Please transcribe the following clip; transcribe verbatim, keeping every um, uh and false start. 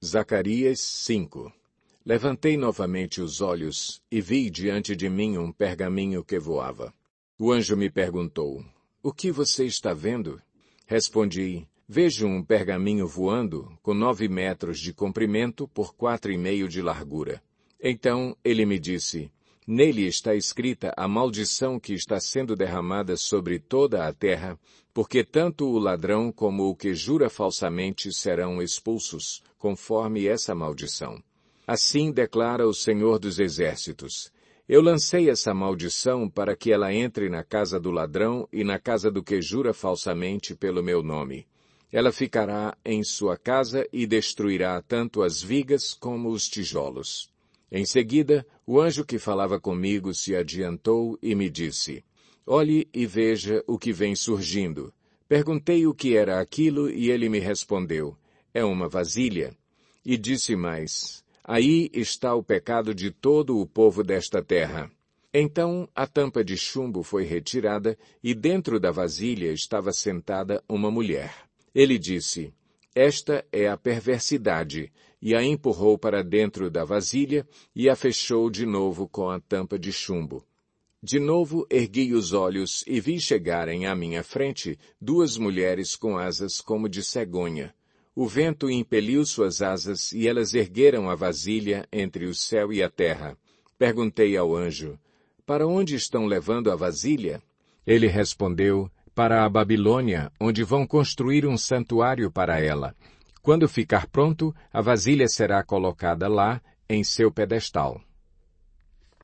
Zacarias cinco. Levantei novamente os olhos e vi diante de mim um pergaminho que voava. O anjo me perguntou, o que você está vendo? Respondi, vejo um pergaminho voando com nove metros de comprimento por quatro e meio de largura. Então ele me disse, nele está escrita a maldição que está sendo derramada sobre toda a terra, porque tanto o ladrão como o que jura falsamente serão expulsos, conforme essa maldição. Assim declara o Senhor dos Exércitos. Eu lancei essa maldição para que ela entre na casa do ladrão e na casa do que jura falsamente pelo meu nome. Ela ficará em sua casa e destruirá tanto as vigas como os tijolos. Em seguida, o anjo que falava comigo se adiantou e me disse, olhe e veja o que vem surgindo. Perguntei o que era aquilo e ele me respondeu, é uma vasilha. E disse mais, aí está o pecado de todo o povo desta terra. Então a tampa de chumbo foi retirada e dentro da vasilha estava sentada uma mulher. Ele disse, esta é a perversidade, e a empurrou para dentro da vasilha e a fechou de novo com a tampa de chumbo. De novo ergui os olhos e vi chegarem à minha frente duas mulheres com asas como de cegonha. O vento impeliu suas asas e elas ergueram a vasilha entre o céu e a terra. Perguntei ao anjo, para onde estão levando a vasilha? Ele respondeu, para a Babilônia, onde vão construir um santuário para ela. Quando ficar pronto, a vasilha será colocada lá, em seu pedestal.